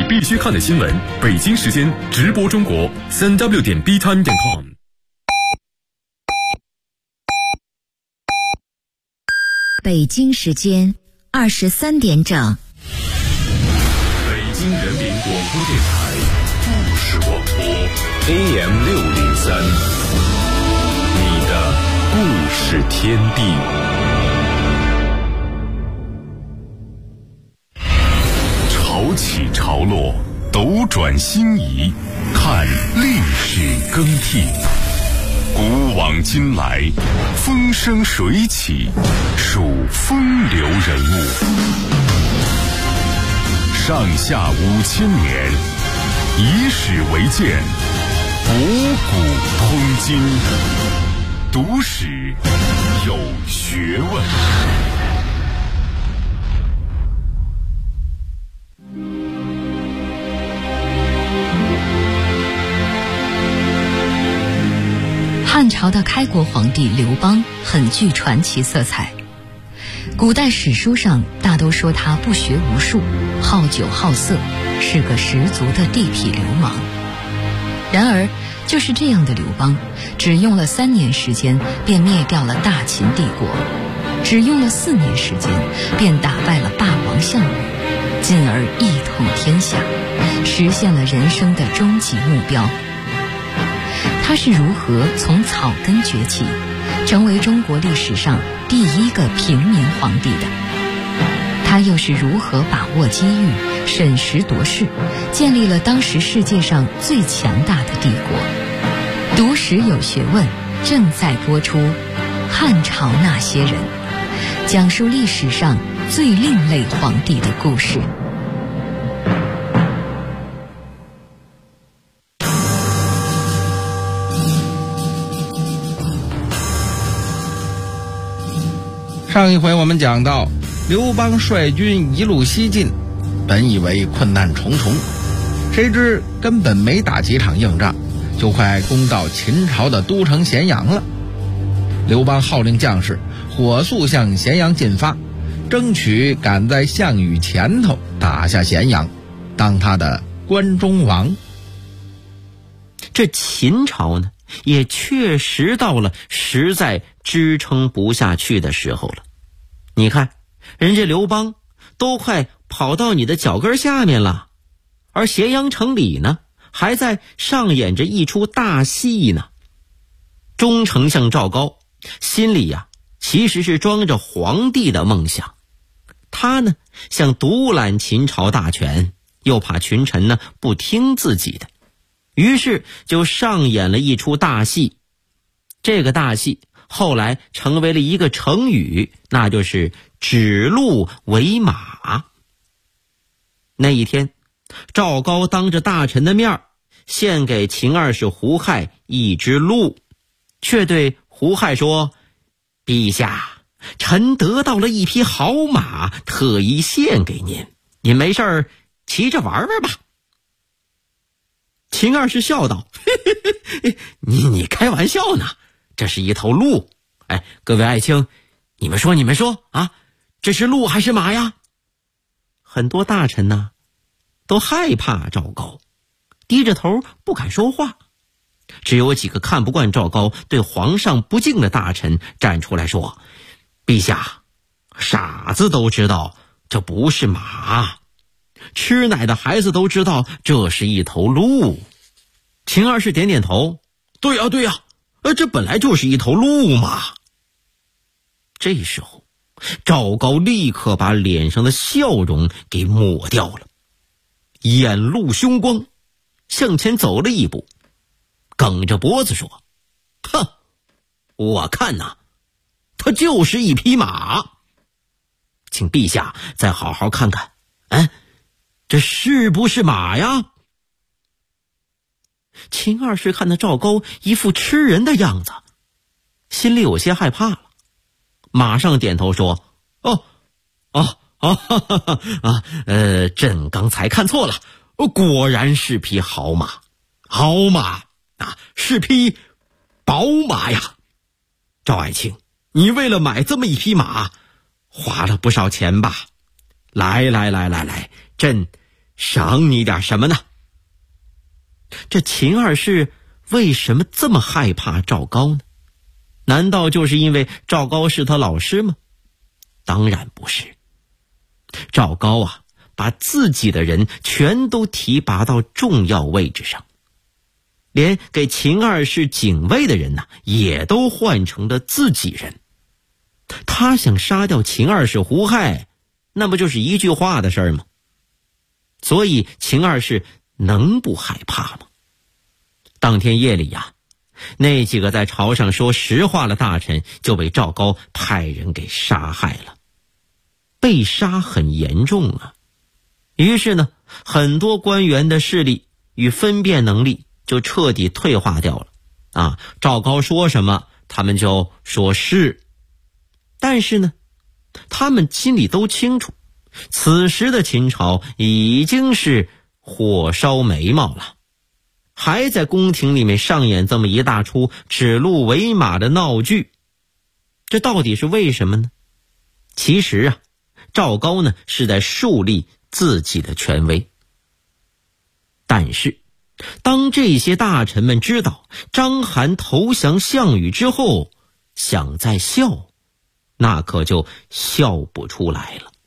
必须看的新闻，北京时间直播中国3w.btime.com。 北京时间23点整。 北京人民广播电台故事广播 AM603，你的故事天地。潮起潮落，斗转星移，看历史更替。古往今来，风生水起，数风流人物。上下5000年，以史为鉴，博古通今，读史有学问。 汉朝的开国皇帝刘邦很具传奇色彩，古代史书上大都说他不学无术，好酒好色，是个十足的地痞流氓。然而就是这样的刘邦，只用了3年时间便灭掉了大秦帝国，只用了4年时间便打败了霸王项羽，进而一统天下，实现了人生的终极目标。他是如何从草根崛起，成为中国历史上第一个平民皇帝的？他又是如何把握机遇，审时度势，建立了当时世界上最强大的帝国？读史有学问正在播出《汉朝那些人》，讲述历史上最另类皇帝的故事。 上一回我们讲到，刘邦率军一路西进，本以为困难重重，谁知根本没打几场硬仗，就快攻到秦朝的都城咸阳了。刘邦号令将士火速向咸阳进发，争取赶在项羽前头打下咸阳，当他的关中王。 这秦朝呢，也确实到了实在支撑不下去的时候了。你看，人家刘邦都快跑到你的脚跟下面了，而咸阳城里呢，还在上演着一出大戏呢。中丞相赵高心里呀，其实是装着皇帝的梦想，他呢想独揽秦朝大权，又怕群臣呢不听自己的，于是就上演了一出大戏。这个大戏后来成为了一个成语，那就是指鹿为马。那一天，赵高当着大臣的面献给秦二世胡亥一只鹿，却对胡亥说：陛下，臣得到了一匹好马，特意献给您，您没事儿骑着玩玩吧。秦二世笑道：你开玩笑呢，这是一头鹿。哎，各位爱卿，你们说啊，这是鹿还是马呀？很多大臣呢都害怕赵高，低着头不敢说话，只有几个看不惯赵高对皇上不敬的大臣站出来说：陛下，傻子都知道这不是马，吃奶的孩子都知道这是一头鹿。秦二世点点头：对呀，这本来就是一头鹿嘛。这时候，赵高立刻把脸上的笑容给抹掉了，眼露凶光，向前走了一步，梗着脖子说：哼，我看呐，他就是一匹马，请陛下再好好看看，这是不是马呀？秦二世看到赵高一副吃人的样子，心里有些害怕了，马上点头说：朕刚才看错了，果然是匹好马，是匹宝马呀。赵爱卿，你为了买这么一匹马，花了不少钱吧？来，朕赏你点什么呢？这秦二世为什么这么害怕赵高呢？难道就是因为赵高是他老师吗？当然不是。赵高啊，把自己的人全都提拔到重要位置上，连给秦二世警卫的人呢，也都换成了自己人。他想杀掉秦二世胡亥，那不就是一句话的事儿吗？所以秦二世能不害怕吗？当天夜里呀，那几个在朝上说实话的大臣就被赵高派人给杀害了，被杀很严重啊。于是呢，很多官员的视力与分辨能力就彻底退化掉了啊。赵高说什么，他们就说是。但是呢，他们心里都清楚，此时的秦朝已经是火烧眉毛了，还在宫廷里面上演这么一大出指鹿为马的闹剧，这到底是为什么呢？其实啊，赵高呢是在树立自己的权威。但是当这些大臣们知道章邯投降项羽之后，想再笑，那可就笑不出来了。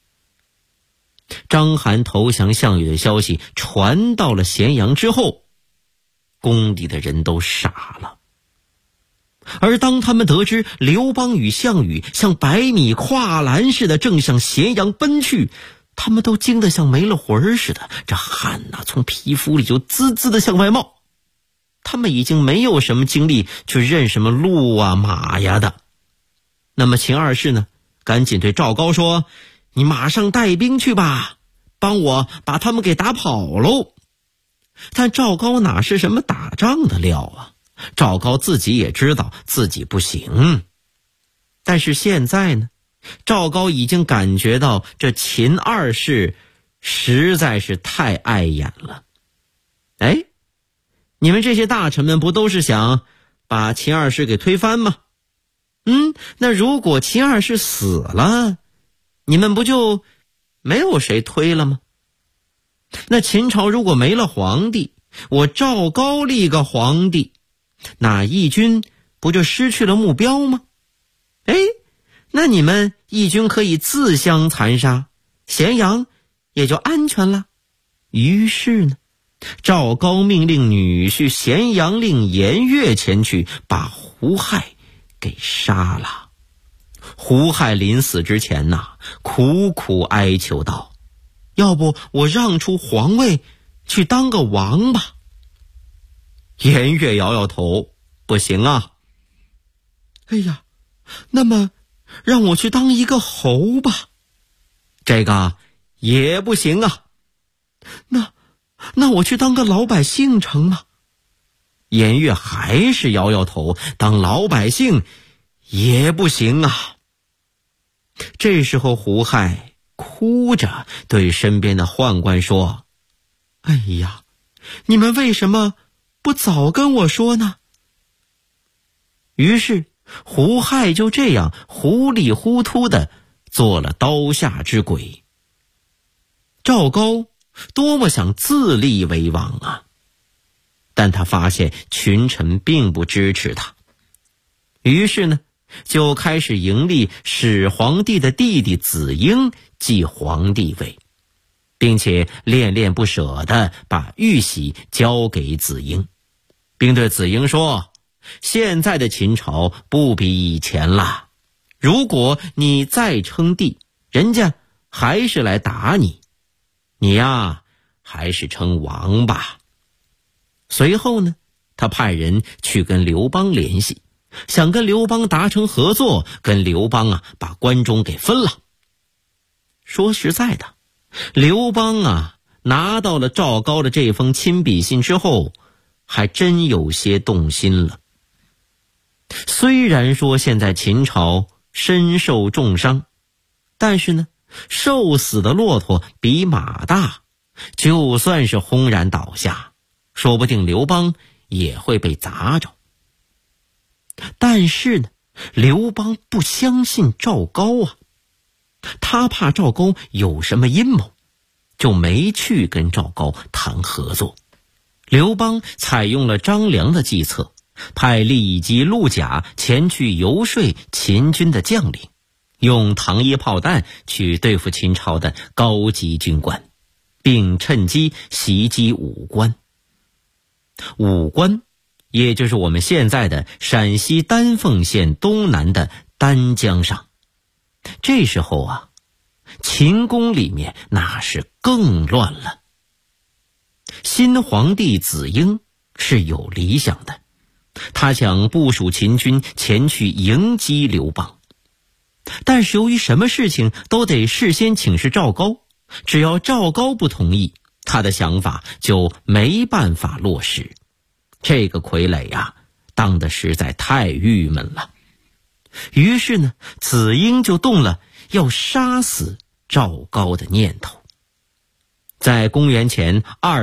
章邯投降项羽的消息传到了咸阳之后，宫里的人都傻了。而当他们得知刘邦与项羽像百米跨栏似的正向咸阳奔去，他们都惊得像没了魂似的，这汗呐从皮肤里就滋滋的向外冒。他们已经没有什么精力去认什么鹿啊马呀的。那么秦二世呢，赶紧对赵高说，你马上带兵去吧，帮我把他们给打跑喽。但赵高哪是什么打仗的料啊，赵高自己也知道自己不行。但是现在呢，赵高已经感觉到这秦二世实在是太碍眼了。哎，你们这些大臣们不都是想把秦二世给推翻吗？那如果秦二世死了，你们不就没有谁推了吗？那秦朝如果没了皇帝，我赵高立个皇帝，那义军不就失去了目标吗？那你们义军可以自相残杀，咸阳也就安全了。于是呢，赵高命令女婿咸阳令颜悦前去把胡亥给杀了。胡亥临死之前呐，苦苦哀求道，要不我让出皇位去当个王吧。颜悦摇摇头，不行啊。哎呀，那么让我去当一个侯吧。这个也不行啊。那我去当个老百姓成吗？颜悦还是摇摇头，当老百姓也不行啊。这时候胡亥哭着对身边的宦官说，哎呀，你们为什么不早跟我说呢？于是胡亥就这样糊里糊涂的做了刀下之鬼。赵高多么想自立为王啊，但他发现群臣并不支持他，于是呢，就开始迎立始皇帝的弟弟子婴继皇帝位，并且恋恋不舍地把玉玺交给子婴，并对子婴说，现在的秦朝不比以前了，如果你再称帝，人家还是来打你，你呀还是称王吧。随后呢，他派人去跟刘邦联系，想跟刘邦达成合作，跟刘邦把关中给分了。说实在的，刘邦拿到了赵高的这封亲笔信之后，还真有些动心了。虽然说现在秦朝身受重伤，但是呢，瘦死的骆驼比马大，就算是轰然倒下，说不定刘邦也会被砸着。但是呢，刘邦不相信赵高啊，他怕赵高有什么阴谋， 就没去跟赵高谈合作。刘邦采用了张良的计策，派郦姬、陆贾前去游说秦军的将领，用糖衣炮弹去对付秦朝的高级军官，并趁机袭击武关。武关也就是我们现在的陕西丹凤县东南的丹江上。这时候啊，秦宫里面那是更乱了。新皇帝子婴是有理想的，他想部署秦军前去迎击刘邦，但是由于什么事情都得事先请示赵高，只要赵高不同意，他的想法就没办法落实。这个傀儡呀，当得实在太郁闷了。于是呢，子婴就动了要杀死赵高的念头。在公元前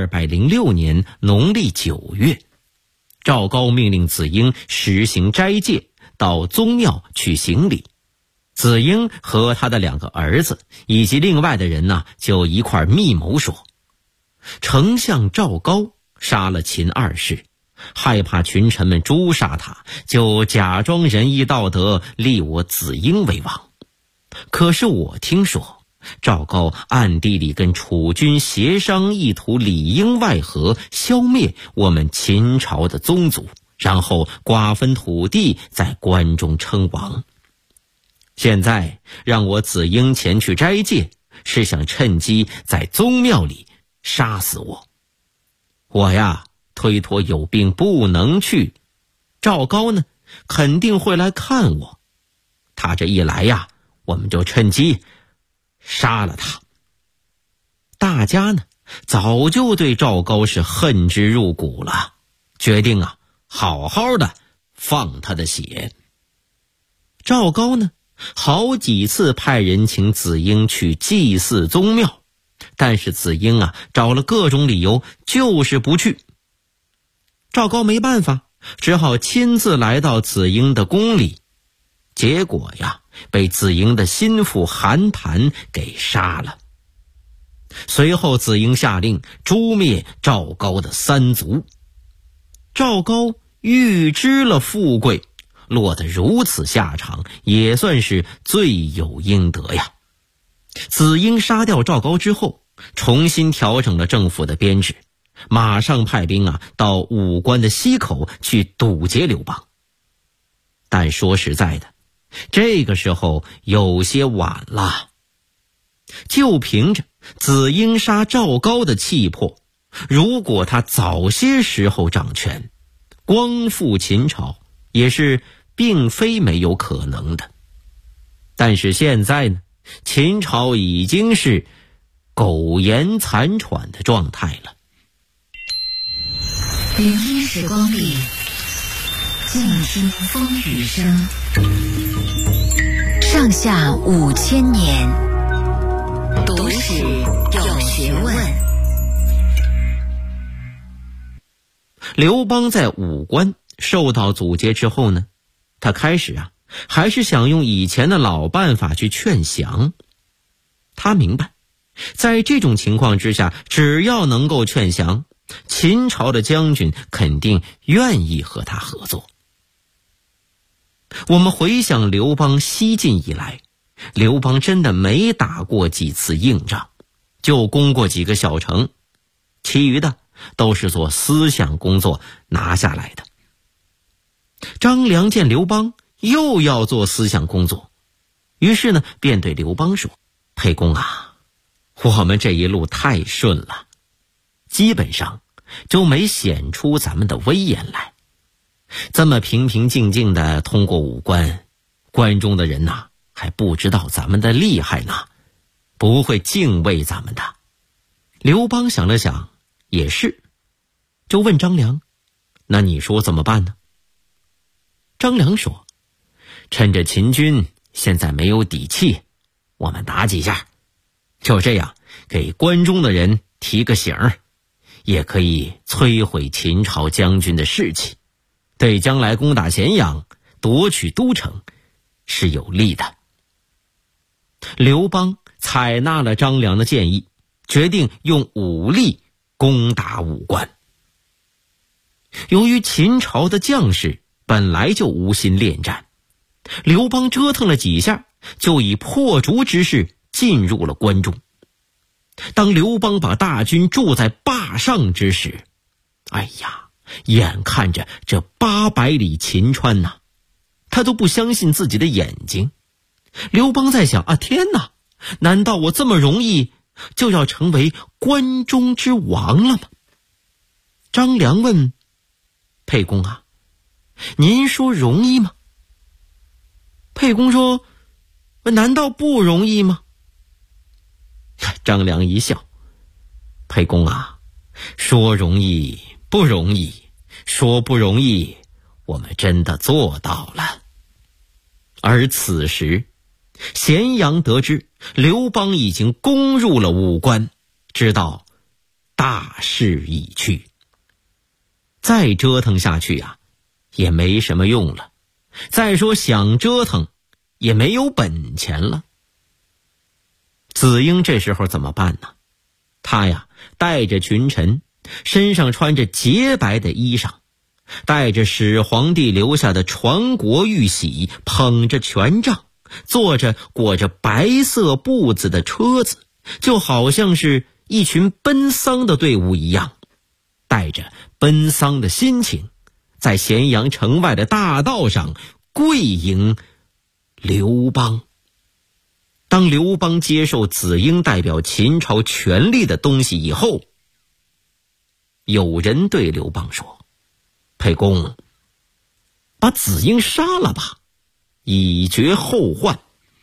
206年农历9月，赵高命令子婴实行斋戒，到宗庙去行礼。子婴和他的2个儿子以及另外的人呢，就一块密谋说，丞相赵高杀了秦2世，害怕群臣们诛杀他，就假装仁义道德，立我子婴为王。可是我听说赵高暗地里跟楚军协商，意图里应外合，消灭我们秦朝的宗族，然后瓜分土地，在关中称王。现在让我子婴前去斋戒，是想趁机在宗庙里杀死我。我呀，推脱有病不能去，赵高呢肯定会来看我。他这一来呀，我们就趁机杀了他。大家呢早就对赵高是恨之入骨了，决定啊好好的放他的血。赵高呢好几次派人请子婴去祭祀宗庙，但是子婴啊找了各种理由，就是不去。赵高没办法，只好亲自来到子婴的宫里，结果呀被子婴的心腹韩谈给杀了。随后子婴下令诛灭赵高的3族。赵高预知了富贵，落得如此下场，也算是罪有应得呀。子婴杀掉赵高之后，重新调整了政府的编制，马上派兵啊到武关的西口去堵截刘邦。但说实在的，这个时候有些晚了。就凭着子婴杀赵高的气魄，如果他早些时候掌权，光复秦朝也是并非没有可能的。但是现在呢，秦朝已经是苟延残喘的状态了。 聆听时光里，静听风雨声。上下5000年，读史有学问。 刘邦在武关受到阻截之后呢，他开始啊还是想用以前的老办法去劝降。他明白，在这种情况之下，只要能够劝降，秦朝的将军肯定愿意和他合作。我们回想刘邦西进以来，刘邦真的没打过几次硬仗，就攻过几个小城，其余的都是做思想工作拿下来的。张良见刘邦又要做思想工作，于是呢便对刘邦说，沛公啊，我们这一路太顺了，基本上就没显出咱们的威严来。这么平平静静的通过武关，关中的人呐还不知道咱们的厉害呢，不会敬畏咱们的。刘邦想了想，也是，就问张良，那你说怎么办呢？张良说，趁着秦军现在没有底气，我们打几下，就这样给关中的人提个醒儿，也可以摧毁秦朝将军的士气，对将来攻打咸阳，夺取都城是有利的。刘邦采纳了张良的建议， 决定用武力攻打武关。由于秦朝的将士本来就无心恋战，刘邦折腾了几下，就以破竹之势进入了关中。当刘邦把大军驻在坝上之时，哎呀，眼看着这800里秦川呐，他都不相信自己的眼睛。刘邦在想啊，天哪，难道我这么容易就要成为关中之王了吗？张良问沛公啊，您说容易吗？沛公说，难道不容易吗？张良一笑，沛公啊，说容易不容易，说不容易，我们真的做到了。而此时咸阳得知刘邦已经攻入了武关，知道大势已去，再折腾下去啊，也没什么用了。再说想折腾也没有本钱了。子婴这时候怎么办呢？他呀，带着群臣，身上穿着洁白的衣裳，带着始皇帝留下的传国玉玺，捧着权杖，坐着裹着白色布子的车子，就好像是一群奔丧的队伍一样，带着奔丧的心情，在咸阳城外的大道上跪迎刘邦。当刘邦接受子婴代表秦朝权力的东西以后，有人对刘邦说，沛公，把子婴杀了吧，以绝后患。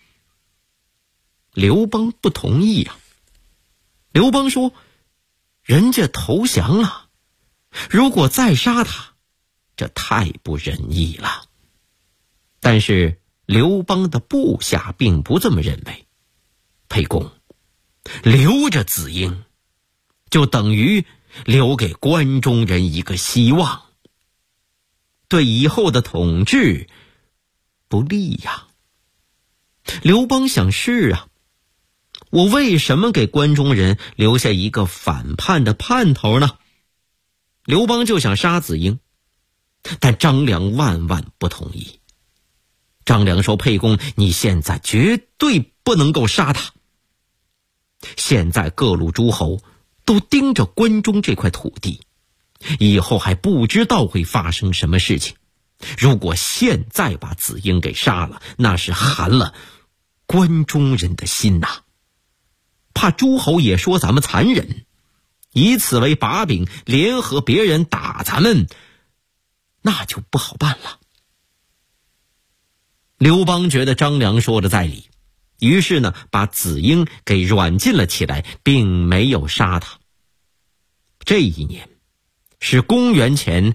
刘邦不同意啊。刘邦说，人家投降了，如果再杀他，这太不仁义了。但是刘邦的部下并不这么认为。沛公，留着子婴，就等于留给关中人一个希望，对以后的统治不利呀。刘邦想，是啊，我为什么给关中人留下一个反叛的叛头呢？刘邦就想杀子婴，但张良万万不同意。张良说，沛公，你现在绝对不能够杀他。现在各路诸侯都盯着关中这块土地，以后还不知道会发生什么事情。如果现在把子婴给杀了，那是寒了关中人的心呐。怕诸侯也说咱们残忍，以此为把柄，联合别人打咱们，那就不好办了。刘邦觉得张良说的在理，于是呢，把子婴给软禁了起来，并没有杀他。这一年是公元前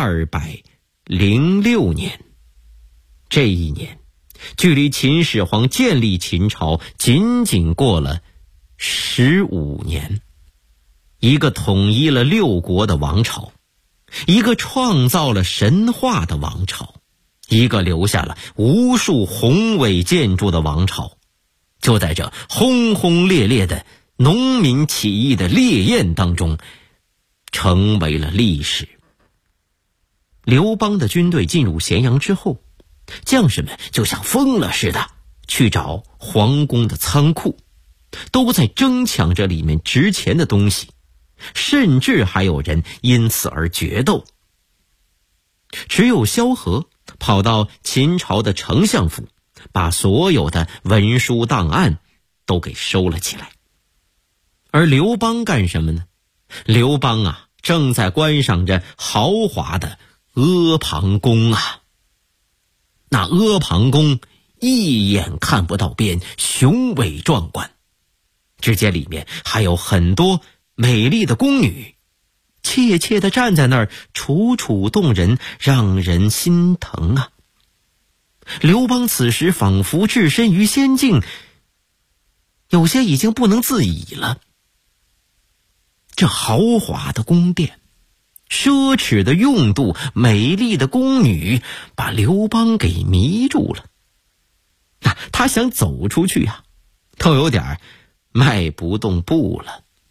206年，这一年距离秦始皇建立秦朝仅仅过了15年。一个统一了6国的王朝，一个创造了神话的王朝，一个留下了无数宏伟建筑的王朝，就在这轰轰烈烈的农民起义的烈焰当中成为了历史。刘邦的军队进入咸阳之后，将士们就像疯了似的去找皇宫的仓库，都在争抢着里面值钱的东西，甚至还有人因此而决斗。只有萧何跑到秦朝的丞相府，把所有的文书档案都给收了起来。而刘邦干什么呢？刘邦啊，正在观赏着豪华的阿房宫啊。那阿房宫一眼看不到边，雄伟壮观，只见里面还有很多美丽的宫女，怯怯地站在那儿，楚楚动人，让人心疼啊。刘邦此时仿佛置身于仙境，有些已经不能自已了。这豪华的宫殿，奢侈的用度，美丽的宫女，把刘邦给迷住了。他想走出去啊，都有点迈不动步了。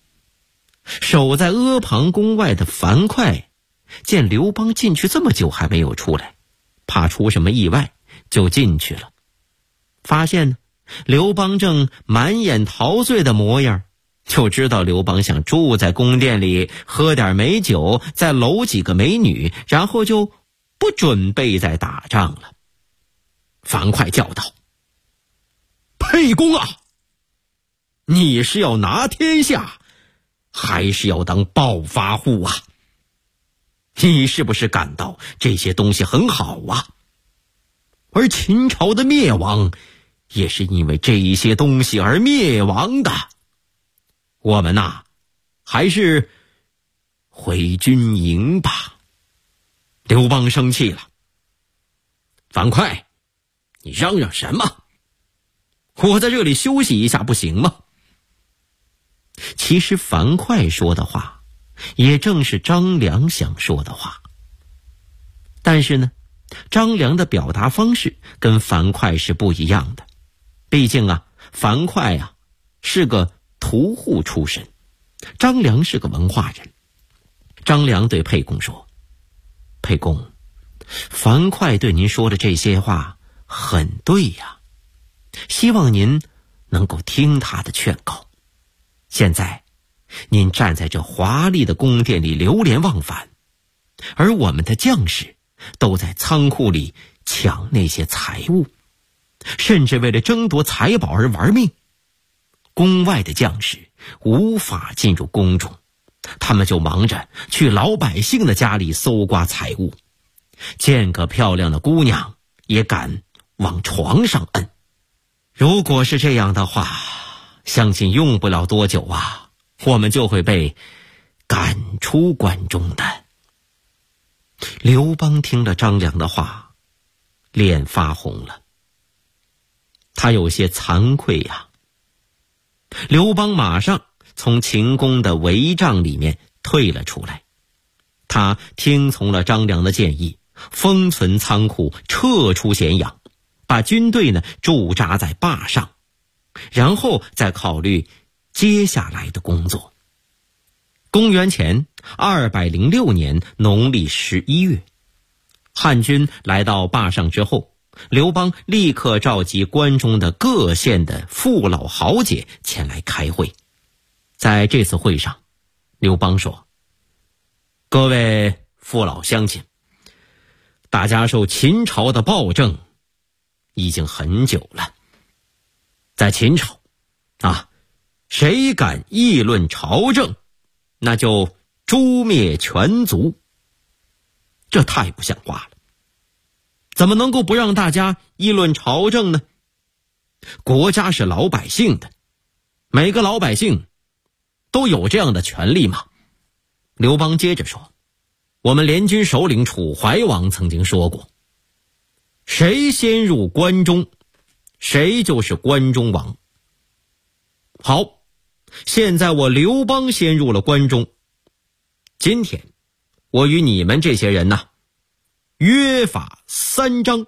守在阿房宫外的樊哙见刘邦进去这么久还没有出来，怕出什么意外，就进去了。发现呢，刘邦正满眼陶醉的模样，就知道刘邦想住在宫殿里喝点美酒，再搂几个美女，然后就不准备再打仗了。樊哙叫道：沛公啊，你是要拿天下，还是要当暴发户啊？你是不是感到这些东西很好啊？而秦朝的灭亡也是因为这一些东西而灭亡的。我们呐，还是回军营吧。刘邦生气了：樊哙，你嚷嚷什么？我在这里休息一下不行吗？其实樊哙说的话也正是张良想说的话，但是呢，张良的表达方式跟樊哙是不一样的。毕竟啊，樊哙啊是个屠户出身，张良是个文化人。张良对沛公说：沛公，樊哙对您说的这些话很对呀，希望您能够听他的劝告。现在您站在这华丽的宫殿里流连忘返，而我们的将士都在仓库里抢那些财物，甚至为了争夺财宝而玩命。宫外的将士无法进入宫中，他们就忙着去老百姓的家里搜刮财物，见个漂亮的姑娘也敢往床上摁。如果是这样的话，相信用不了多久啊，我们就会被赶出关中的。刘邦听了张良的话，脸发红了，他有些惭愧呀。刘邦马上从秦宫的帷帐里面退了出来，他听从了张良的建议，封存仓库，撤出咸阳，把军队呢驻扎在坝上，然后再考虑接下来的工作。公元前206年农历11月，汉军来到坝上之后，刘邦立刻召集关中的各县的父老豪杰前来开会。在这次会上，刘邦说：各位父老乡亲，大家受秦朝的暴政已经很久了。在秦朝啊，谁敢议论朝政，那就诛灭全族。这太不像话了，怎么能够不让大家议论朝政呢？国家是老百姓的，每个老百姓都有这样的权利吗？刘邦接着说：我们联军首领楚怀王曾经说过，谁先入关中，谁就是关中王。好，现在我刘邦先入了关中，今天我与你们这些人约法3章：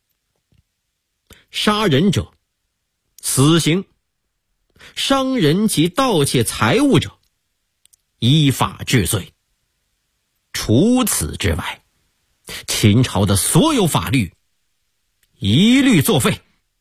杀人者死刑，伤人及盗窃财物者依法治罪。除此之外，秦朝的所有法律一律作废。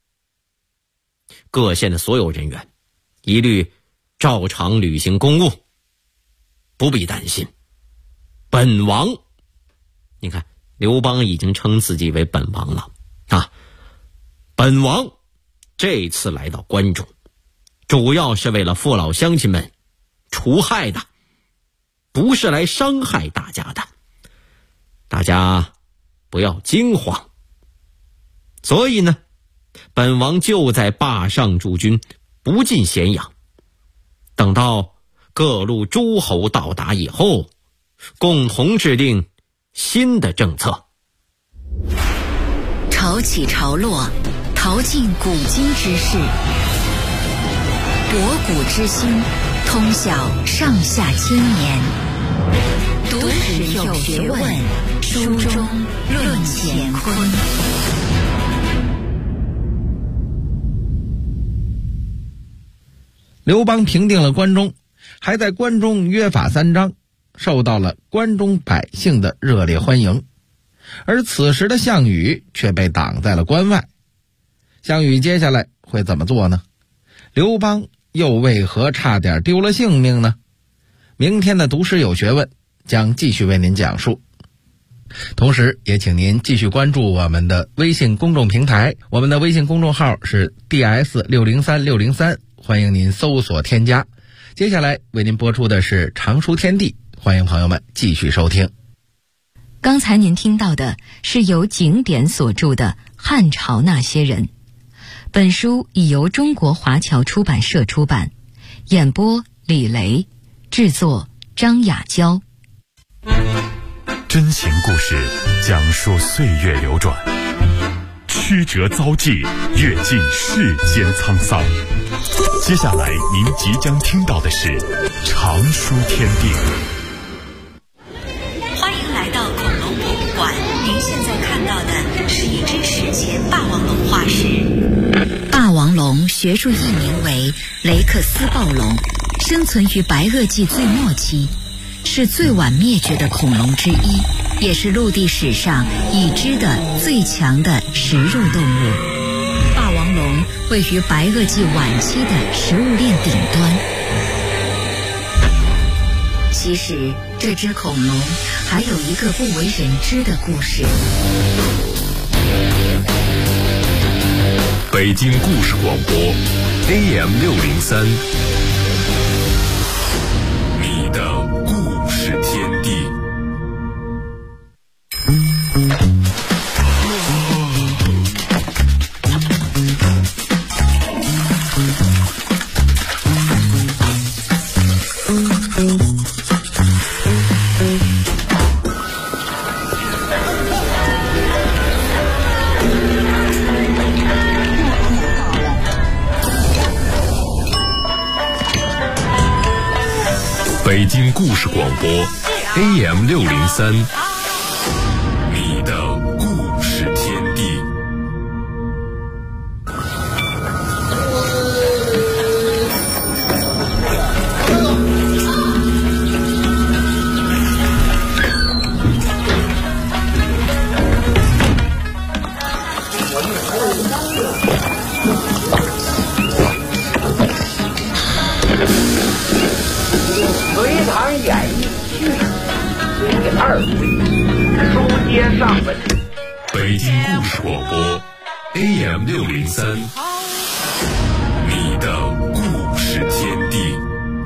各县的所有人员一律照常履行公务，不必担心。本王，你看刘邦已经称自己为本王了啊！本王这次来到关中，主要是为了父老乡亲们除害的，不是来伤害大家的。大家不要惊慌。所以呢，本王就在坝上驻军，不进咸阳。等到各路诸侯到达以后，共同制定新的政策。 潮起潮落，淘尽古今之事，博古知新，通晓上下千年。读史有学问，书中论乾坤。 刘邦平定了关中， 还在关中约法三章，受到了关中百姓的热烈欢迎。而此时的项羽却被挡在了关外。项羽接下来会怎么做呢？刘邦又为何差点丢了性命呢？明天的读诗有学问将继续为您讲述。同时也请您继续关注我们的微信公众平台，我们的微信公众号是 DS603603， 欢迎您搜索添加。接下来为您播出的是常书天地，欢迎朋友们继续收听。 刚才您听到的是由景典所著的《汉朝那些人》，本书已由中国华侨出版社出版，演播李雷，制作张雅娇。 真情故事讲述岁月流转，曲折遭际，阅尽世间沧桑。接下来您即将听到的是常书天地。 欢迎来到恐龙博物馆，您现在看到的是一只史前霸王龙化石。霸王龙学术译名为雷克斯暴龙，生存于白垩纪最末期，是最晚灭绝的恐龙之一，也是陆地史上已知的最强的食肉动物。霸王龙位于白垩纪晚期的食物链顶端。其实这只恐龙还有一个不为人知的故事。 北京故事广播 AM603， 你的故事天地。北京故事广播 AM603， 你的故事天地。 隋唐演义序第2回，书接上文。 北京故事广播 AM603， 你的故事天地。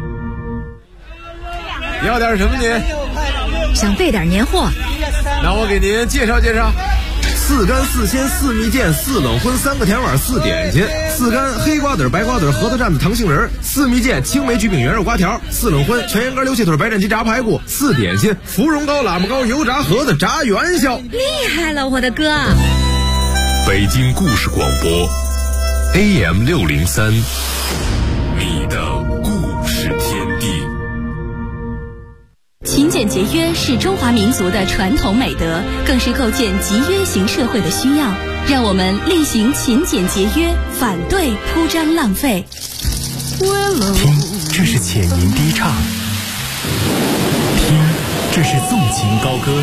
要点什么您？ 想备点年货， 那我给您介绍介绍。4干4鲜4蜜饯4冷荤3个甜碗4点心，4干黑瓜子白瓜子核桃蘸子糖杏仁，4蜜饯青梅焗饼圆肉瓜条，4冷荤全羊肝溜气腿白斩鸡炸排骨，4点心芙蓉糕喇嘛糕油炸盒子炸元宵。 厉害了我的哥！ 北京故事广播 AM603， 你的故事天地。 勤俭节约是中华民族的传统美德，更是构建集约型社会的需要。让我们厉行勤俭节约，反对铺张浪费。 听，这是浅吟低唱；听，这是纵情高歌；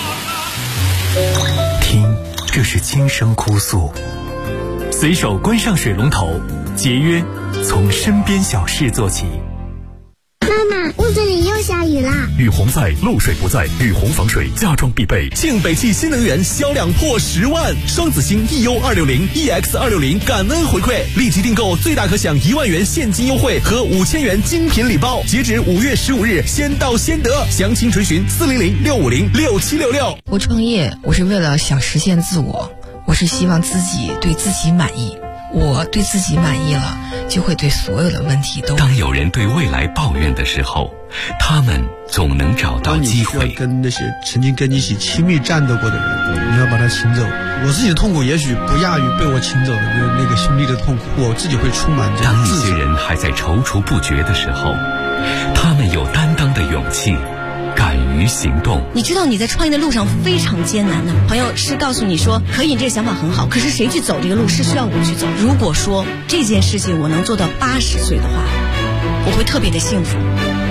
听，这是轻声哭诉。随手关上水龙头，节约从身边小事做起。 妈妈，屋子里又下雨啦！ 雨洪在，漏水不在，雨洪防水家装必备。 庆北汽新能源销量破10万，双子星 EU260、EX260感恩回馈，立即订购最大可享1万元现金优惠和5000元精品礼包，截止5月15日，先到先得。详情垂询400-650-6766。 我创业，我是为了想实现自我，我是希望自己对自己满意。我对自己满意了，就会对所有的问题都。 当有人对未来抱怨的时候，他们总能找到机会。 跟那些曾经跟你一起亲密战斗过的人，你要把他请走。我自己的痛苦也许不亚于被我请走的那个兄弟的痛苦，我自己会充满这样。 当一些人还在踌躇不决的时候，他们有担当的勇气，敢于行动。 你知道你在创业的路上非常艰难的，朋友是告诉你说可以，你这个想法很好，可是谁去走这个路是需要我去走。如果说这件事情我能做到80岁的话，我会特别的幸福。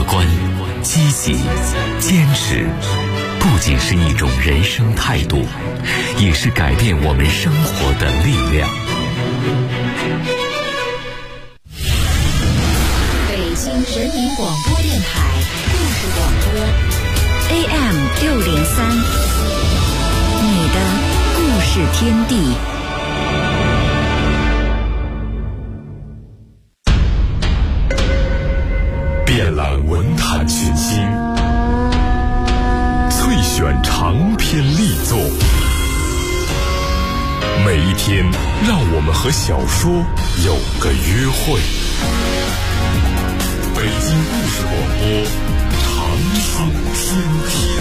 观、积极、坚持，不仅是一种人生态度，也是改变我们生活的力量。 北京人民广播电台故事广播 AM603，你的故事天地。 遍览文坛群星，萃选长篇力作，每一天让我们和小说有个约会。北京故事广播，长寿天地。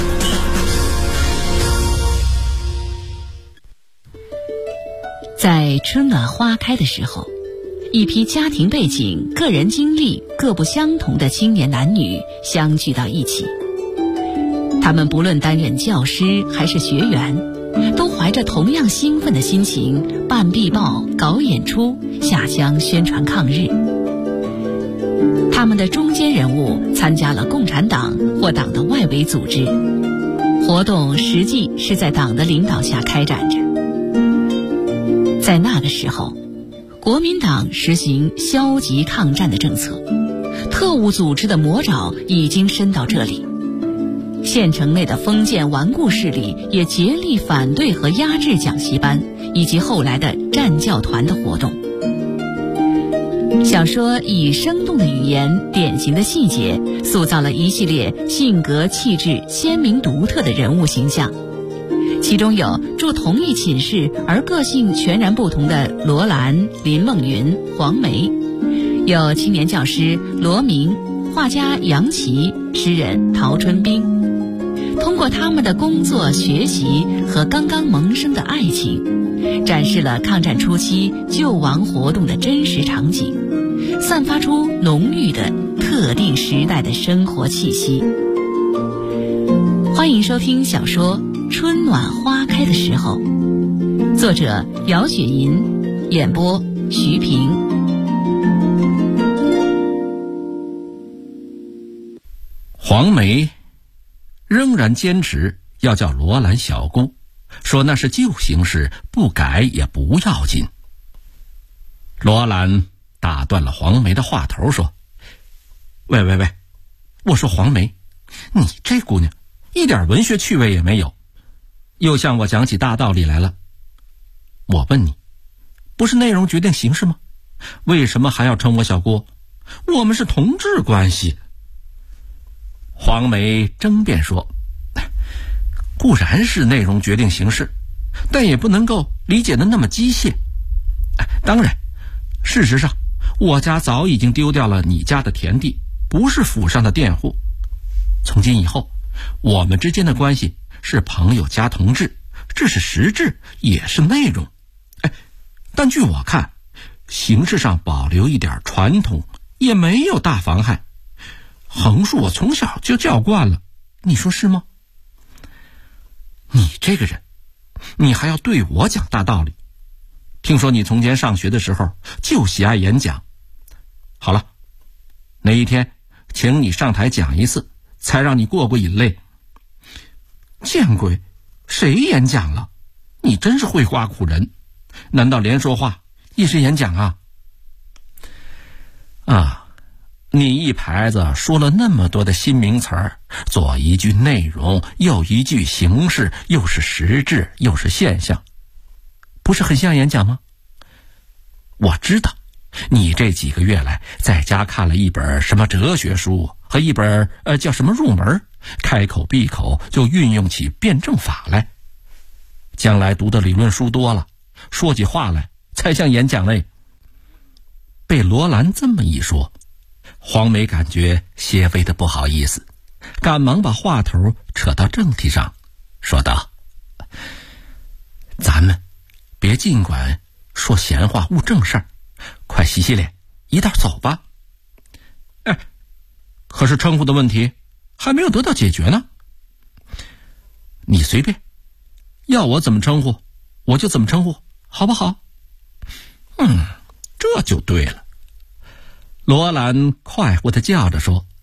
在春暖花开的时候，一批家庭背景、个人经历各不相同的青年男女相聚到一起。他们不论担任教师还是学员，都怀着同样兴奋的心情办壁报、搞演出、下乡宣传抗日。他们的中坚人物参加了共产党或党的外围组织，活动实际是在党的领导下开展着。在那个时候，国民党实行消极抗战的政策，特务组织的魔爪已经伸到这里。县城内的封建顽固势力也竭力反对和压制讲习班以及后来的战教团的活动。小说以生动的语言、典型的细节，塑造了一系列性格气质鲜明独特的人物形象。其中有住同一寝室而个性全然不同的罗兰、林梦云、黄梅，有青年教师罗明、画家杨琦、诗人陶春冰。通过他们的工作、学习和刚刚萌生的爱情，展示了抗战初期救亡活动的真实场景，散发出浓郁的特定时代的生活气息。欢迎收听小说《春暖花开的时候》，作者姚雪银，演播徐平。 黄梅仍然坚持要叫罗兰小姑，说那是旧形式，不改也不要紧。罗兰打断了黄梅的话头，说：喂，我说黄梅，你这姑娘一点文学趣味也没有，又向我讲起大道理来了。我问你，不是内容决定形式吗？为什么还要称我小姑？我们是同志关系。黄梅争辩说，固然是内容决定形式，但也不能够理解的那么机械。当然，事实上我家早已经丢掉了你家的田地，不是府上的佃户。从今以后，我们之间的关系是朋友加同志，这是实质，也是内容。但据我看，形式上保留一点传统也没有大妨害。横竖我从小就叫惯了，你说是吗？你这个人，你还要对我讲大道理？听说你从前上学的时候就喜爱演讲。好了，哪一天请你上台讲一次，才让你过过瘾嘞。见鬼，谁演讲了？你真是会挖苦人。难道连说话也是演讲啊？你一排子说了那么多的新名词儿，左一句内容，右一句形式，又是实质，又是现象，不是很像演讲吗？我知道你这几个月来在家看了一本什么哲学书和一本叫什么入门，开口闭口就运用起辩证法来。将来读的理论书多了，说起话来才像演讲嘞。被罗兰这么一说，黄梅感觉些微的不好意思，赶忙把话头扯到正题上，说道：咱们别尽管说闲话误正事儿，快洗洗脸，一道走吧。可是称呼的问题还没有得到解决呢。你随便，要我怎么称呼我就怎么称呼，好不好？这就对了。罗兰快活地叫着说，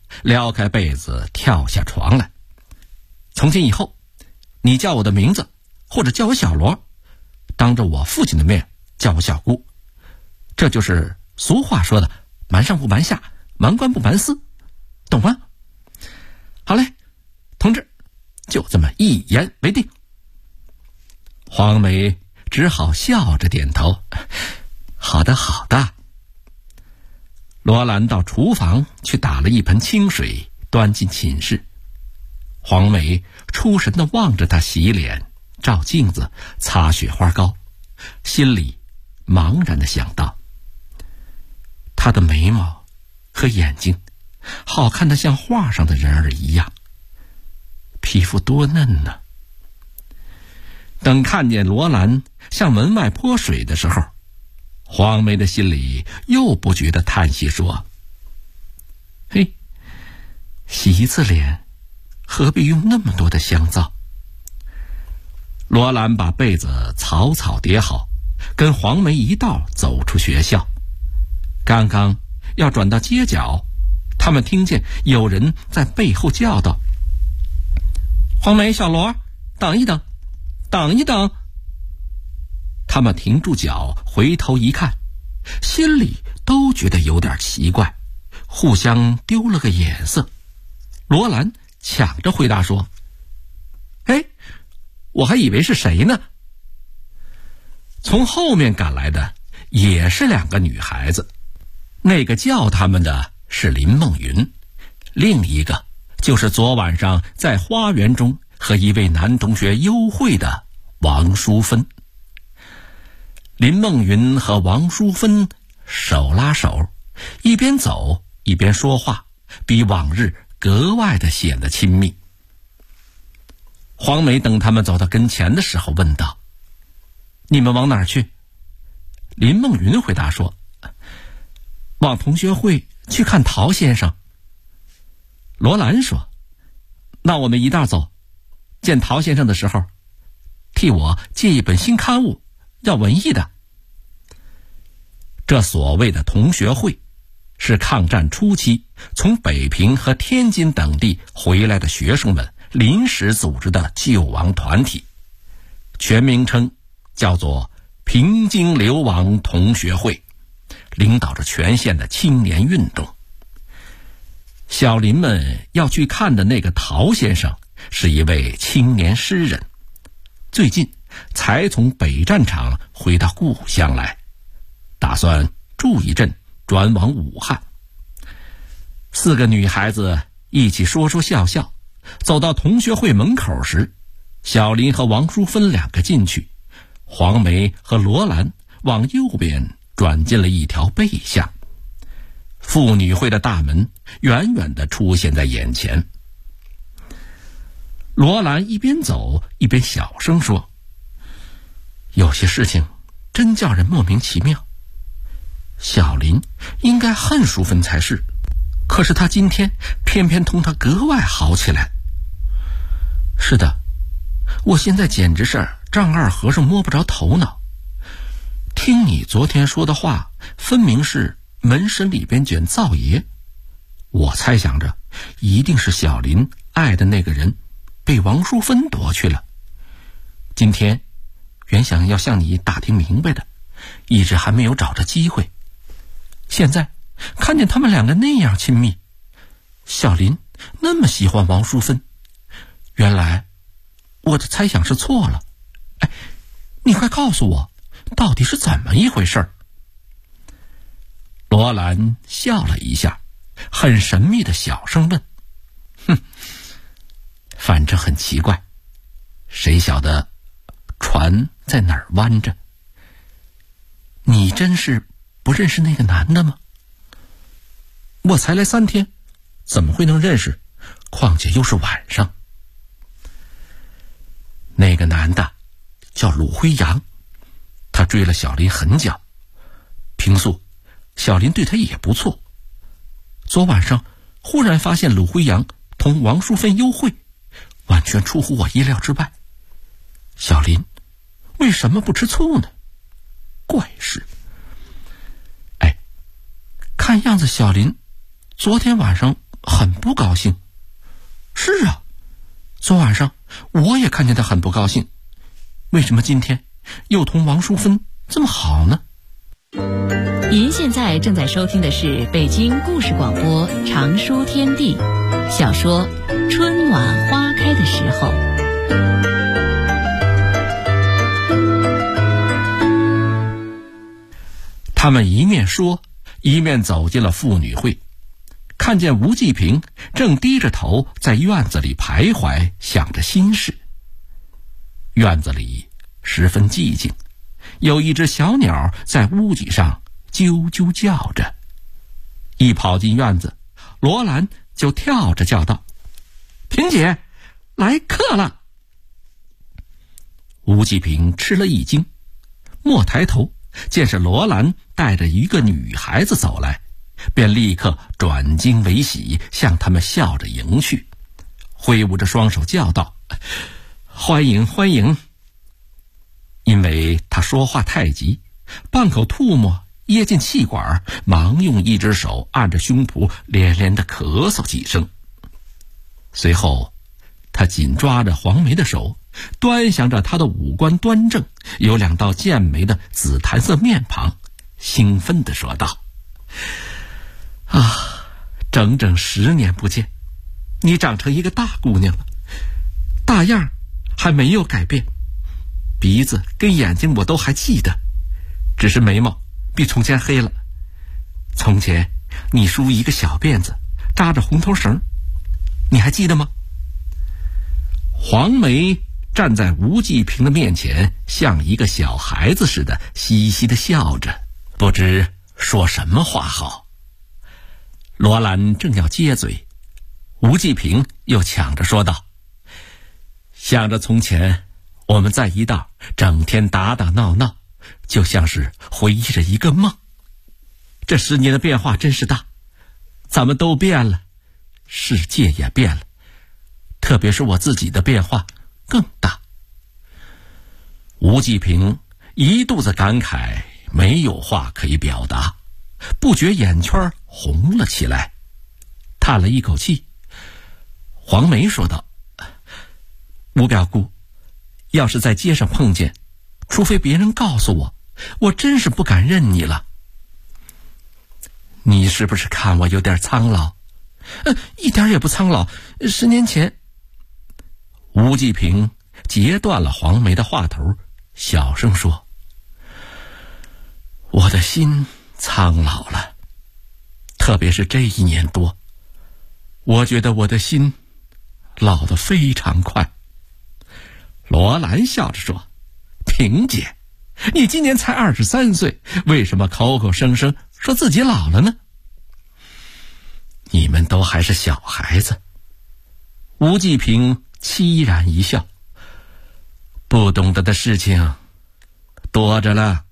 撩开被子跳下床来。从今以后，你叫我的名字，或者叫我小罗，当着我父亲的面叫我小姑，这就是俗话说的瞒上不瞒下，瞒官不瞒私，懂吗？好嘞，同志，就这么一言为定。黄梅只好笑着点头，好的好的。罗兰到厨房去打了一盆清水，端进寝室。黄梅出神地望着他洗脸、照镜子、擦雪花膏，心里茫然地想到，他的眉毛和眼睛好看得像画上的人儿一样，皮肤多嫩呢。等看见罗兰向门外泼水的时候，黄梅的心里又不觉地叹息说，嘿，洗一次脸何必用那么多的香皂。罗兰把被子草草叠好，跟黄梅一道走出学校。刚刚要转到街角，他们听见有人在背后叫道，黄梅、小罗，等一等，等一等。他们停住脚，回头一看，心里都觉得有点奇怪，互相丢了个眼色。罗兰抢着回答说，哎，我还以为是谁呢。从后面赶来的也是两个女孩子，那个叫他们的是林梦云，另一个就是昨晚上在花园中和一位男同学幽会的王淑芬。林梦云和王淑芬手拉手，一边走一边说话，比往日格外的显得亲密。黄梅等他们走到跟前的时候问道，你们往哪儿去？林梦云回答说，往同学会去看陶先生。罗兰说，那我们一道走，见陶先生的时候替我借一本新刊物，要文艺的。这所谓的同学会是抗战初期从北平和天津等地回来的学生们临时组织的救亡团体，全名称叫做平津流亡同学会，领导着全县的青年运动。小林们要去看的那个陶先生是一位青年诗人，最近才从北战场回到故乡来，打算住一阵转往武汉。四个女孩子一起说说笑笑，走到同学会门口时，小林和王淑芬两个进去，黄梅和罗兰往右边转进了一条背巷。妇女会的大门远远地出现在眼前。罗兰一边走一边小声说，有些事情真叫人莫名其妙。小林应该恨淑芬才是，可是他今天偏偏同他格外好起来。是的，我现在简直是丈二和尚摸不着头脑。听你昨天说的话，分明是门神里边卷灶爷。我猜想着一定是小林爱的那个人被王淑芬夺去了。今天原想要向你打听明白的，一直还没有找着机会。现在看见他们两个那样亲密，小林那么喜欢王淑芬，原来我的猜想是错了。哎，你快告诉我，到底是怎么一回事？罗兰笑了一下，很神秘的小声问，反正很奇怪，谁晓得船在哪儿弯着？你真是不认识那个男的吗？我才来3天，怎么会能认识？况且又是晚上。那个男的叫鲁辉阳，他追了小林很久，平素小林对他也不错。昨晚上忽然发现鲁辉阳同王淑芬幽会，完全出乎我意料之外。小林为什么不吃醋呢？怪事。看样子小林昨天晚上很不高兴。是啊，昨晚上我也看见他很不高兴，为什么今天又同王淑芬这么好呢？ 您现在正在收听的是北京故事广播长书天地小说《春晚花开的时候》。 他们一面说，一面走进了妇女会，看见吴继平正低着头在院子里徘徊，想着心事。院子里十分寂静，有一只小鸟在屋脊上啾啾叫着。一跑进院子，罗兰就跳着叫道：“萍姐，来客了！”吴继平吃了一惊，莫抬头见是罗兰带着一个女孩子走来，便立刻转惊为喜，向他们笑着迎去，挥舞着双手叫道：“欢迎欢迎！”因为他说话太急，半口吐沫噎进气管，忙用一只手按着胸脯连连地咳嗽几声。随后他紧抓着黄梅的手，端详着她的五官端正，有2道剑眉的紫檀色面庞，兴奋地说道：“啊，整整10年不见，你长成一个大姑娘了，大样还没有改变，鼻子跟眼睛我都还记得，只是眉毛比从前黑了。从前你梳一个小辫子，扎着红头绳，你还记得吗？”黄梅站在吴继平的面前，像一个小孩子似的嘻嘻地笑着，不知说什么话好。罗兰正要接嘴，吴继平又抢着说道：“想着从前我们在一道整天打打闹闹，就像是回忆着一个梦。这10年的变化真是大，咱们都变了，世界也变了，特别是我自己的变化更大。”吴继平一肚子感慨，没有话可以表达，不觉眼圈红了起来，叹了一口气。黄梅说道：“吴表姑，要是在街上碰见，除非别人告诉我，我真是不敢认你了。”“你是不是看我有点苍老？”“一点也不苍老，10年前。”吴继平截断了黄梅的话头，小声说：“我的心苍老了，特别是这1年多，我觉得我的心老得非常快。”罗兰笑着说：“萍姐，你今年才23岁，为什么口口声声说自己老了呢？”“你们都还是小孩子。”吴继平凄然一笑：“不懂得的事情多着了。”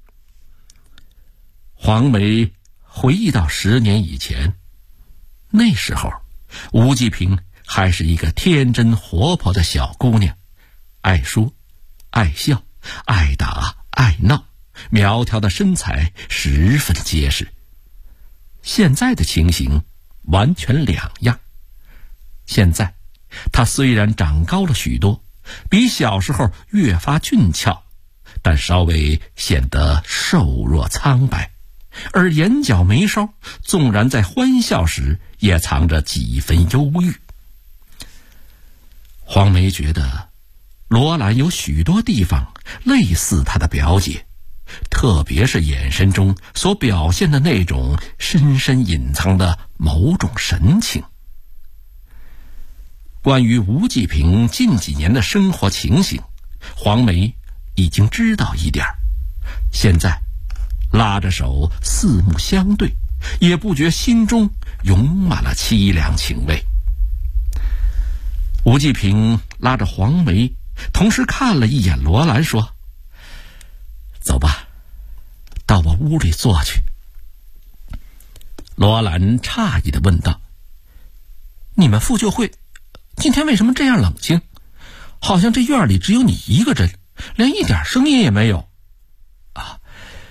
黄梅回忆到10年以前，那时候吴继平还是一个天真活泼的小姑娘，爱说爱笑爱打爱闹，苗条的身材十分结实。现在的情形完全两样。现在她虽然长高了许多，比小时候越发俊俏，但稍微显得瘦弱苍白，而眼角眉梢纵然在欢笑时也藏着几分忧郁。黄梅觉得罗兰有许多地方类似她的表姐，特别是眼神中所表现的那种深深隐藏的某种神情。关于吴继平近几年的生活情形，黄梅已经知道一点，现在拉着手四目相对，也不觉心中涌满了凄凉情味。吴继平拉着黄梅，同时看了一眼罗兰，说：“走吧，到我屋里坐去。”罗兰诧异地问道：“你们妇救会今天为什么这样冷清？好像这院里只有你一个人，连一点声音也没有。”“啊，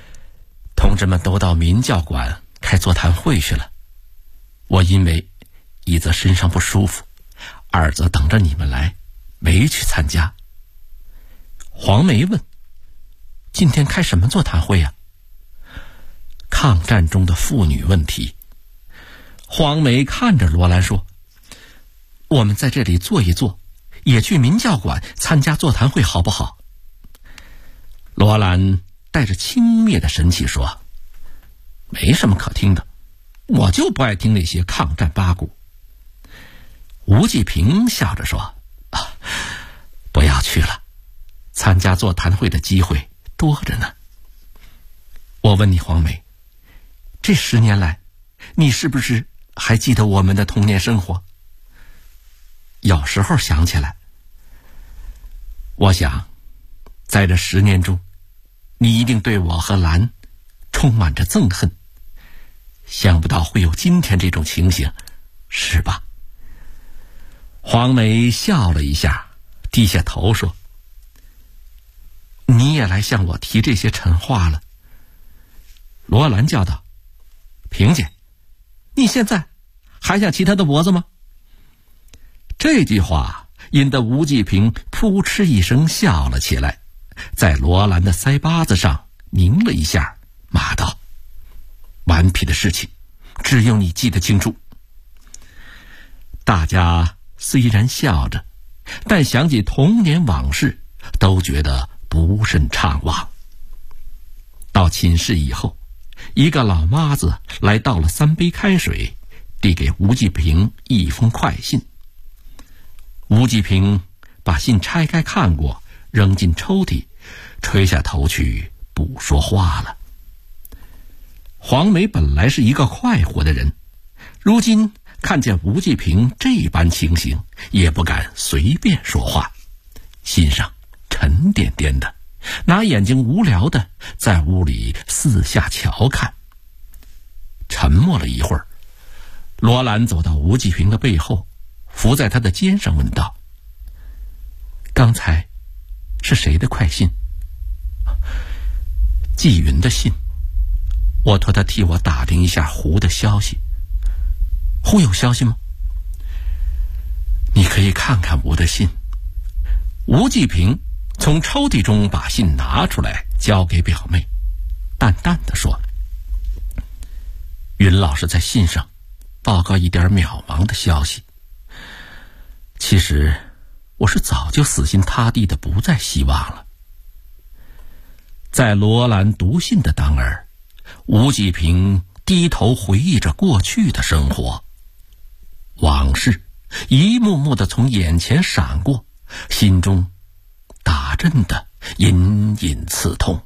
同志们都到民教馆开座谈会去了，我因为一则身上不舒服，二则等着你们来，没去参加。黄梅问：今天开什么座谈会呀？抗战中的妇女问题。黄梅看着罗兰说：我们在这里坐一坐，也去民教馆参加座谈会好不好？罗兰带着轻蔑的神气说：没什么可听的，我就不爱听那些抗战八股。吴继平笑着说：不要去了，参加座谈会的机会多着呢。我问你，黄梅，这10年来，你是不是还记得我们的童年生活？有时候想起来。我想，在这10年中，你一定对我和兰充满着憎恨。想不到会有今天这种情形，是吧？黄梅笑了一下，低下头说：你也来向我提这些陈话了。罗兰叫道：萍姐，你现在还想骑他的脖子吗？这句话引得吴继平扑哧一声笑了起来，在罗兰的腮巴子上拧了一下，骂道：顽皮的事情只有你记得清楚。大家虽然笑着，但想起童年往事，都觉得不甚怅惘。到寝室以后，一个老妈子来倒了3杯开水，递给吴继平一封快信。吴继平把信拆开看过，扔进抽屉，垂下头去不说话了。黄梅本来是一个快活的人，如今看见吴继平这般情形，也不敢随便说话，心上沉甸甸的，拿眼睛无聊的在屋里四下瞧看。沉默了一会儿，罗兰走到吴继平的背后，伏在他的肩上问道：刚才是谁的快信？纪云的信，我托他替我打听一下胡的消息。胡有消息吗？你可以看看我的信。吴继平从抽屉中把信拿出来，交给表妹，淡淡的说：云老师在信上报告一点渺茫的消息。其实我是早就死心塌地的不再希望了。在罗兰读信的当儿，吴继平低头回忆着过去的生活，往事一幕幕的从眼前闪过，心中打震的隐隐刺痛。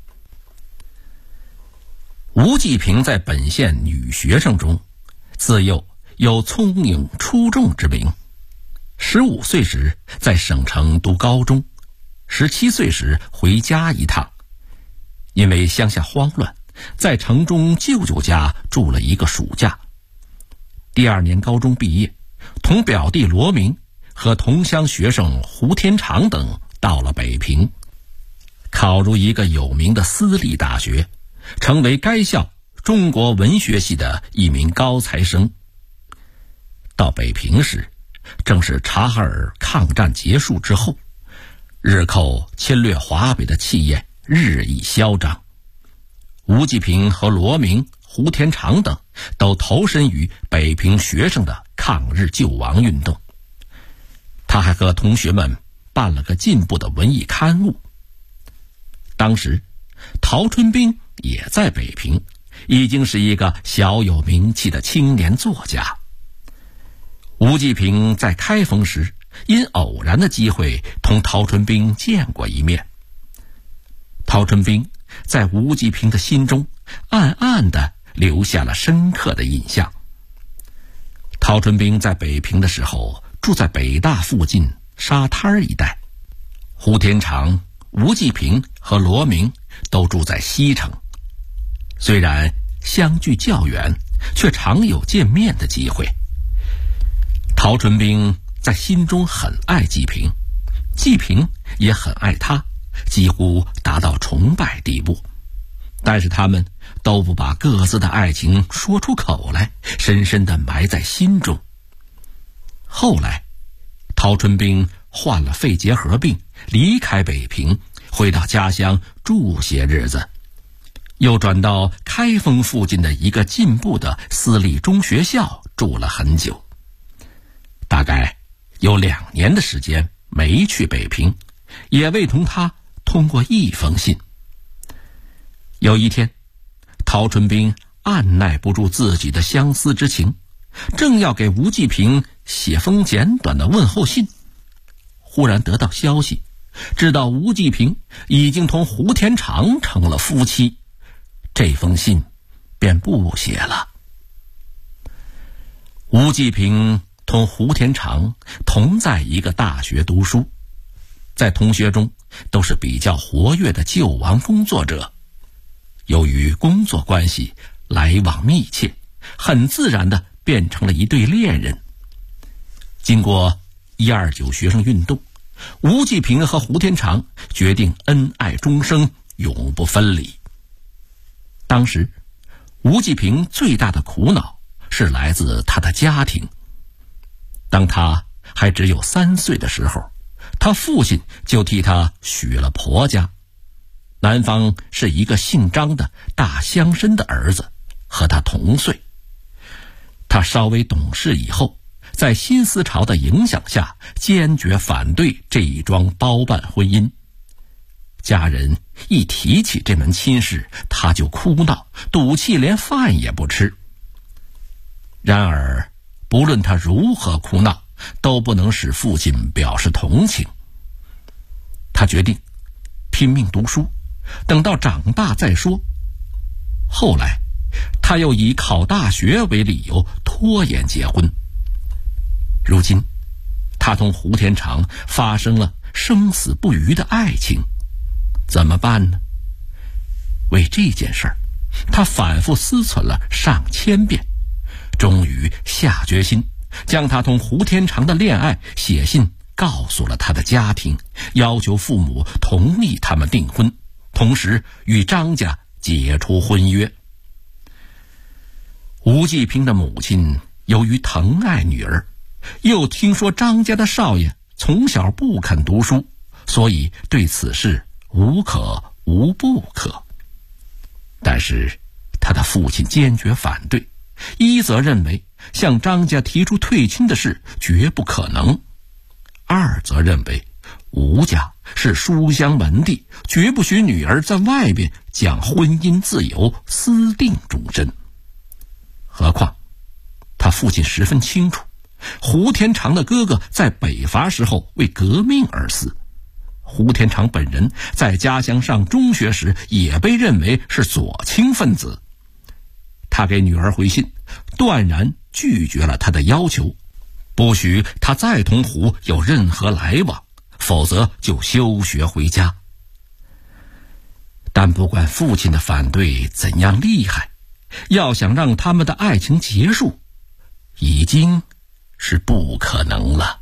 吴继平在本县女学生中，自幼有聪颖出众之名。15岁时在省城读高中，17岁时回家一趟，因为乡下慌乱，在城中舅舅家住了一个暑假。第2年高中毕业，同表弟罗明和同乡学生胡天长等到了北平，考入一个有名的私立大学，成为该校中国文学系的一名高材生。到北平时，正是察哈尔抗战结束之后，日寇侵略华北的气焰日益嚣张。吴继平和罗明、胡天长等都投身于北平学生的抗日救亡运动。他还和同学们办了个进步的文艺刊物。当时陶春冰也在北平，已经是一个小有名气的青年作家。吴继平在开封时因偶然的机会同陶春冰见过一面。陶春冰在吴继平的心中暗暗地留下了深刻的印象。陶春冰在北平的时候住在北大附近沙滩一带，胡天长、吴继平和罗明都住在西城，虽然相距较远，却常有见面的机会。陶春冰在心中很爱季平，季平也很爱他，几乎达到崇拜地步。但是他们都不把各自的爱情说出口来，深深地埋在心中。 后来，陶春冰患了肺结核病，离开北平，回到家乡住些日子，又转到开封附近的一个进步的私立中学校住了很久。大概有2年的时间没去北平，也未同他通过一封信。有一天，陶春冰按耐不住自己的相思之情，正要给吴继平写封简短的问候信，忽然得到消息，知道吴继平已经同胡天长成了夫妻，这封信便不写了。吴继平同胡天长同在一个大学读书，在同学中都是比较活跃的救亡工作者，由于工作关系来往密切，很自然地变成了一对恋人。经过129学生运动，吴继平和胡天长决定恩爱终生，永不分离。当时吴继平最大的苦恼是来自他的家庭。当他还只有3岁的时候，他父亲就替他许了婆家，男方是一个姓张的大乡绅的儿子，和他同岁。他稍微懂事以后，在新思潮的影响下，坚决反对这一桩包办婚姻。家人一提起这门亲事，他就哭闹，赌气连饭也不吃。然而不论他如何哭闹，都不能使父亲表示同情。他决定拼命读书，等到长大再说。后来他又以考大学为理由拖延结婚。如今他同胡天长发生了生死不渝的爱情，怎么办呢？为这件事儿，他反复思忖了上千遍，终于下决心将他同胡天长的恋爱写信告诉了他的家庭，要求父母同意他们订婚，同时与张家解除婚约。吴继平的母亲由于疼爱女儿，又听说张家的少爷从小不肯读书，所以对此事无可无不可。但是他的父亲坚决反对，一则认为向张家提出退亲的事绝不可能，二则认为吴家是书香门第，绝不许女儿在外边讲婚姻自由，私定终身。何况他父亲十分清楚，胡天长的哥哥在北伐时候为革命而死，胡天长本人在家乡上中学时也被认为是左倾分子。他给女儿回信，断然拒绝了他的要求，不许他再同胡有任何来往，否则就休学回家。但不管父亲的反对怎样厉害，要想让他们的爱情结束，已经是不可能了。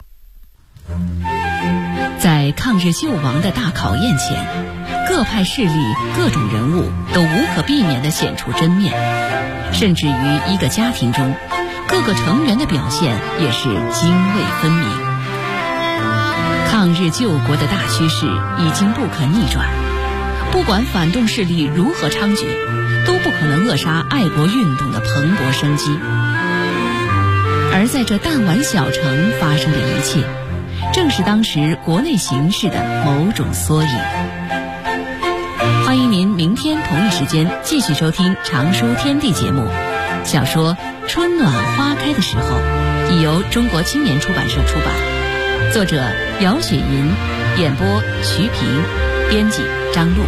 在抗日救亡的大考验前，各派势力、各种人物都无可避免地显出真面，甚至于一个家庭中，各个成员的表现也是泾渭分明。抗日救国的大趋势已经不可逆转，不管反动势力如何猖獗，都不可能扼杀爱国运动的蓬勃生机。而在这弹丸小城发生的一切，正是当时国内形势的某种缩影。欢迎您明天同一时间继续收听《常书天地》节目。小说《春暖花开的时候》已由中国青年出版社出版，作者姚雪银，演播徐平，编辑张璐。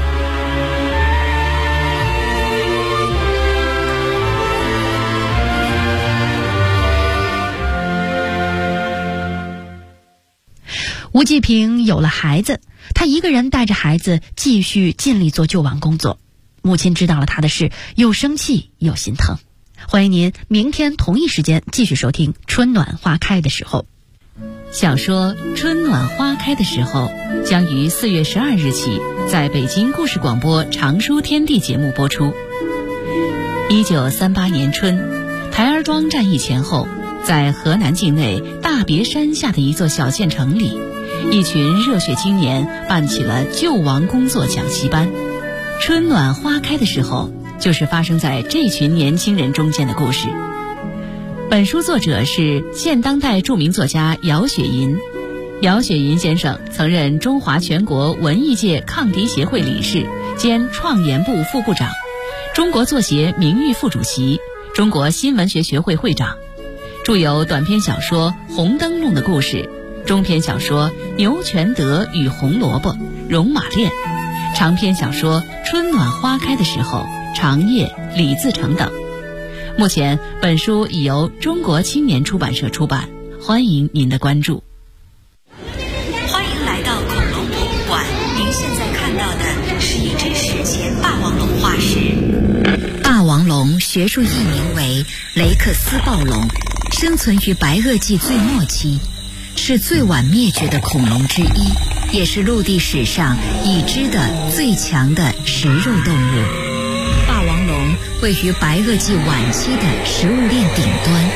吴继平有了孩子，他一个人带着孩子继续尽力做救亡工作。母亲知道了他的事，又生气又心疼。欢迎您明天同一时间继续收听《春暖花开的时候》。 小说《春暖花开的时候》将于4月12日起在北京故事广播《常书天地》节目播出。1938年春，台儿庄战役前后， 在河南境内大别山下的一座小县城里，一群热血青年办起了救亡工作讲习班。春暖花开的时候，就是发生在这群年轻人中间的故事。本书作者是现当代著名作家姚雪银。姚雪银先生曾任中华全国文艺界抗敌协会理事兼创研部副部长，中国作协名誉副主席，中国新文学学会会长，著有短篇小说《红灯笼的故事》，中篇小说《牛全德与红萝卜》《戎马恋》，长篇小说《春暖花开的时候》《长夜》《李自成》等。目前本书已由中国青年出版社出版，欢迎您的关注。 欢迎来到恐龙博物馆，您现在看到的是一只史前霸王龙化石。霸王龙学术译名为雷克斯暴龙，生存于白垩纪最末期，是最晚灭绝的恐龙之一，也是陆地史上已知的最强的食肉动物。霸王龙位于白垩纪晚期的食物链顶端。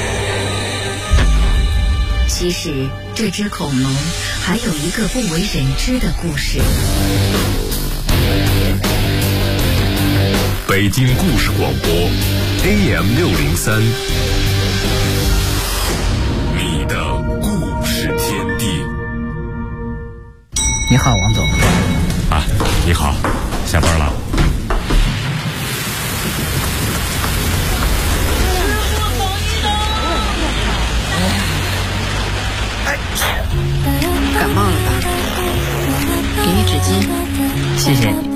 其实这只恐龙还有一个不为人知的故事。 北京故事广播 AM603， 你的故事天地。 你好，王总。 啊，你好，下班了。 感冒了吧？给你纸巾。 谢谢你。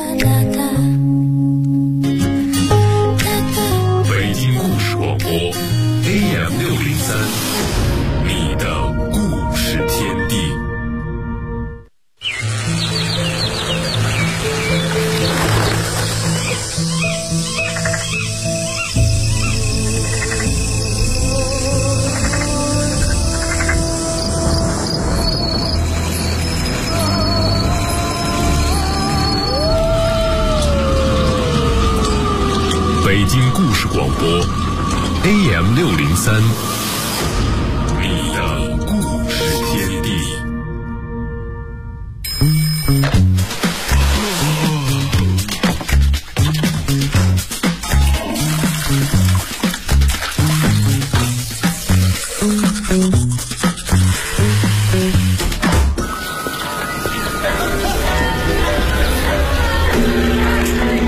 北京故事广播 AM603， 你的故事天地。北京故事广播 AM603， 你的